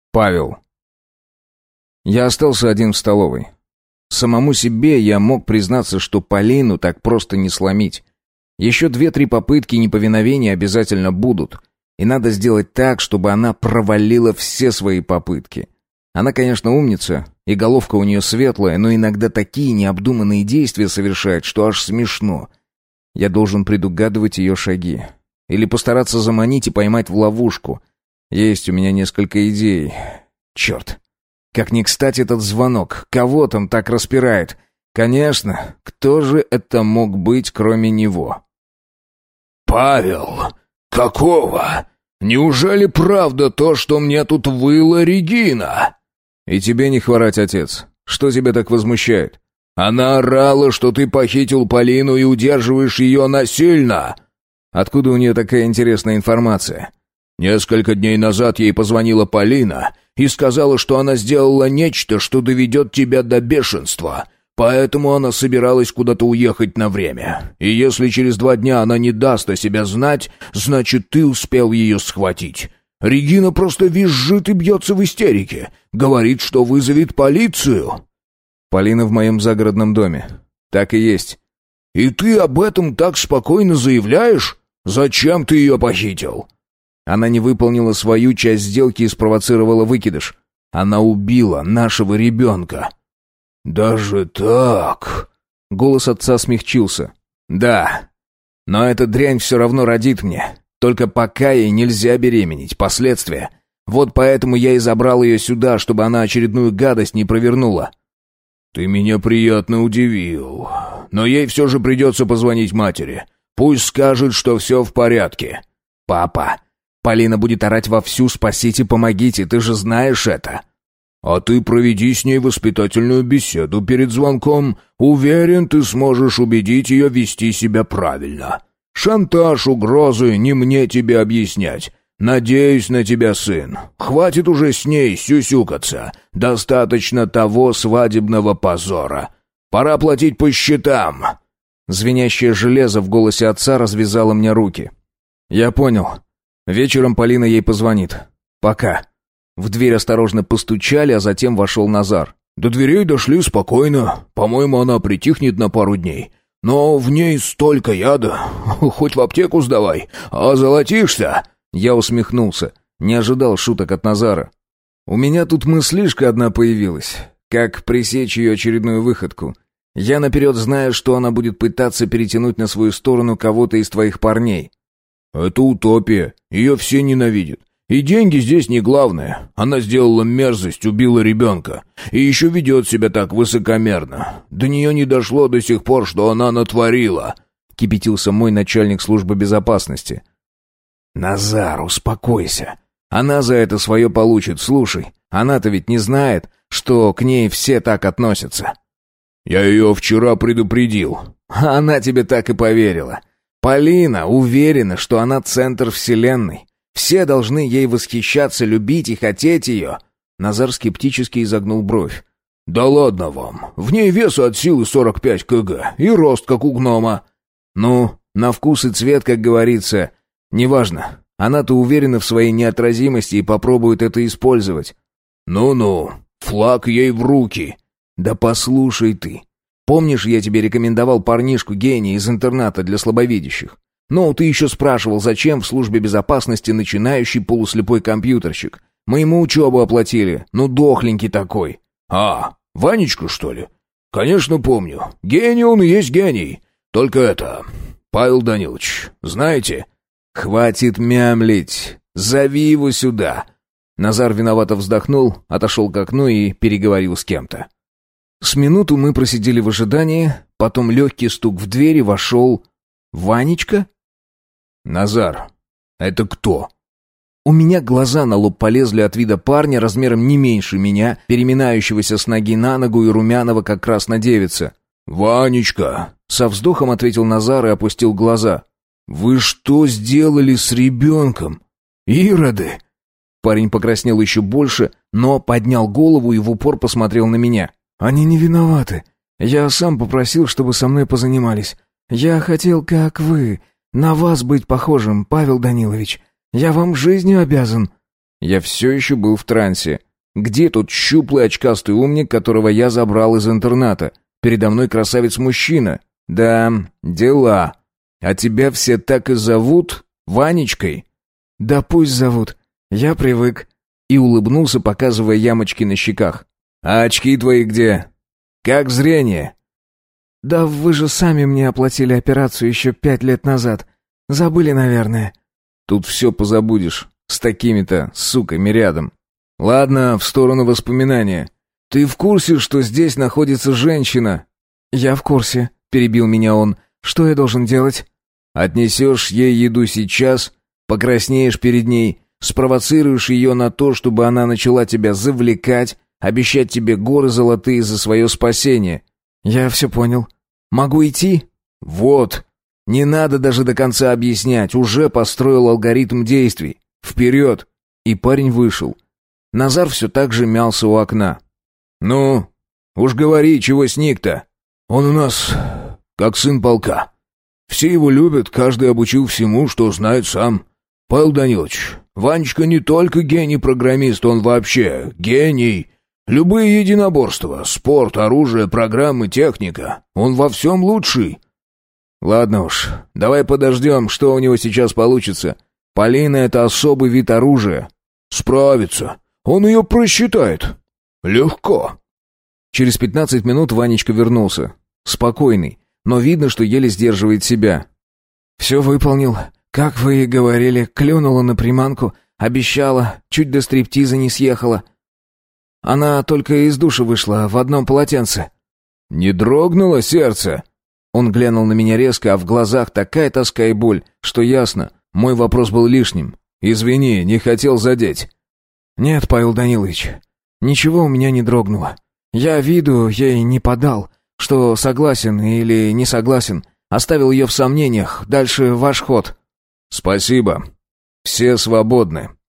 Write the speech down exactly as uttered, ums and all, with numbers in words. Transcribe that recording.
Павел. Я остался один в столовой. Самому себе я мог признаться, что Полину так просто не сломить. Еще две-три попытки неповиновения обязательно будут. И надо сделать так, чтобы она провалила все свои попытки. Она, конечно, умница, и головка у нее светлая, но иногда такие необдуманные действия совершает, что аж смешно. Я должен предугадывать ее шаги. Или постараться заманить и поймать в ловушку. Есть у меня несколько идей. Черт. Как ни кстати этот звонок. Кого там так распирает? Конечно, кто же это мог быть, кроме него? «Павел, какого? Неужели правда то, что мне тут выла Регина?» «И тебе не хворать, отец. Что тебя так возмущает?» «Она орала, что ты похитил Полину и удерживаешь ее насильно». «Откуда у нее такая интересная информация?» «Несколько дней назад ей позвонила Полина и сказала, что она сделала нечто, что доведет тебя до бешенства, поэтому она собиралась куда-то уехать на время. И если через два дня она не даст о себя знать, значит, ты успел ее схватить. Регина просто визжит и бьется в истерике, говорит, что вызовет полицию». «Полина в моем загородном доме. Так и есть». «И ты об этом так спокойно заявляешь? Зачем ты ее похитил?» Она не выполнила свою часть сделки и спровоцировала выкидыш. Она убила нашего ребенка. «Даже так?» Голос отца смягчился. «Да. Но эта дрянь все равно родит мне. Только пока ей нельзя беременеть. Последствия. Вот поэтому я и забрал ее сюда, чтобы она очередную гадость не провернула». «Ты меня приятно удивил. Но ей все же придется позвонить матери. Пусть скажет, что все в порядке». «Папа, Полина будет орать вовсю: спасите, помогите, ты же знаешь это». «А ты проведи с ней воспитательную беседу перед звонком. Уверен, ты сможешь убедить ее вести себя правильно. Шантаж, угрозы, не мне тебе объяснять. Надеюсь на тебя, сын. Хватит уже с ней сюсюкаться. Достаточно того свадебного позора. Пора платить по счетам». Звенящее железо в голосе отца развязало мне руки. «Я понял. Вечером Полина ей позвонит. Пока». В дверь осторожно постучали, а затем вошел Назар. «До дверей дошли спокойно. По-моему, она притихнет на пару дней. Но в ней столько яда. Хоть в аптеку сдавай. А золотишься?» Я усмехнулся. Не ожидал шуток от Назара. «У меня тут мыслишка одна появилась. Как пресечь ее очередную выходку. Я наперед знаю, что она будет пытаться перетянуть на свою сторону кого-то из твоих парней». «Это утопия. Ее все ненавидят. И деньги здесь не главное. Она сделала мерзость, убила ребенка. И еще ведет себя так высокомерно. До нее не дошло до сих пор, что она натворила», — кипятился мой начальник службы безопасности. «Назар, успокойся. Она за это свое получит. Слушай, она-то ведь не знает, что к ней все так относятся». «Я ее вчера предупредил». А она тебе так и поверила. Полина уверена, что она центр вселенной. Все должны ей восхищаться, любить и хотеть ее». Назар скептически изогнул бровь. «Да ладно вам. В ней вес от силы сорок пять килограмм и рост, как у гнома». «Ну, на вкус и цвет, как говорится. Неважно. Она-то уверена в своей неотразимости и попробует это использовать». «Ну-ну, флаг ей в руки». «Да послушай ты. Помнишь, я тебе рекомендовал парнишку-гения из интерната для слабовидящих? Ну, ты еще спрашивал, зачем в службе безопасности начинающий полуслепой компьютерщик. Мы ему учебу оплатили. Ну, дохленький такой». «А, Ванечку, что ли? Конечно, помню. Гений он и есть гений. Только это... Павел Данилович, знаете...» «Хватит мямлить. Зови его сюда». Назар виновато вздохнул, отошел к окну и переговорил с кем-то. С минуту мы просидели в ожидании, потом легкий стук в двери, вошел... «Ванечка?» «Назар, это кто?» У меня глаза на лоб полезли от вида парня размером не меньше меня, переминающегося с ноги на ногу и румяного, как краснодевица. «Ванечка!» — со вздохом ответил Назар и опустил глаза. «Вы что сделали с ребенком? Ироды!» Парень покраснел еще больше, но поднял голову и в упор посмотрел на меня. «Они не виноваты. Я сам попросил, чтобы со мной позанимались. Я хотел, как вы, на вас быть похожим, Павел Данилович. Я вам жизнью обязан». Я все еще был в трансе. Где тот щуплый очкастый умник, которого я забрал из интерната? Передо мной красавец-мужчина. Да, дела. А тебя все так и зовут? Ванечкой? Да пусть зовут. Я привык. И улыбнулся, показывая ямочки на щеках. А очки твои где? Как зрение? Да вы же сами мне оплатили операцию еще пять лет назад. Забыли, наверное. Тут все позабудешь. С такими-то суками рядом. Ладно, в сторону воспоминания. Ты в курсе, что здесь находится женщина? Я в курсе, перебил меня он. Что я должен делать? Отнесешь ей еду сейчас, покраснеешь перед ней, спровоцируешь ее на то, чтобы она начала тебя завлекать, обещать тебе горы золотые за свое спасение. Я все понял. Могу идти? Вот. Не надо даже до конца объяснять, уже построил алгоритм действий. Вперед! И парень вышел. Назар все так же мялся у окна. «Ну, уж говори, чего сник-то?» «Он у нас как сын полка. Все его любят, каждый обучил всему, что знает сам. Павел Данилович, Ванечка не только гений-программист, он вообще гений. Любые единоборства, спорт, оружие, программы, техника. Он во всем лучший». «Ладно уж, давай подождем, что у него сейчас получится. Полина — это особый вид оружия». «Справится. Он ее просчитает. Легко». Через пятнадцать минут Ванечка вернулся. Спокойный, но видно, что еле сдерживает себя. «Все выполнил. Как вы и говорили, клюнула на приманку, обещала, чуть до стриптиза не съехала. Она только из душа вышла в одном полотенце». «Не дрогнуло сердце?» Он глянул на меня резко, а в глазах такая тоска и боль, что ясно, мой вопрос был лишним. «Извини, не хотел задеть». «Нет, Павел Данилович, ничего у меня не дрогнуло. Я виду ей не подал, что согласен или не согласен. Оставил ее в сомнениях. Дальше ваш ход». «Спасибо. Все свободны».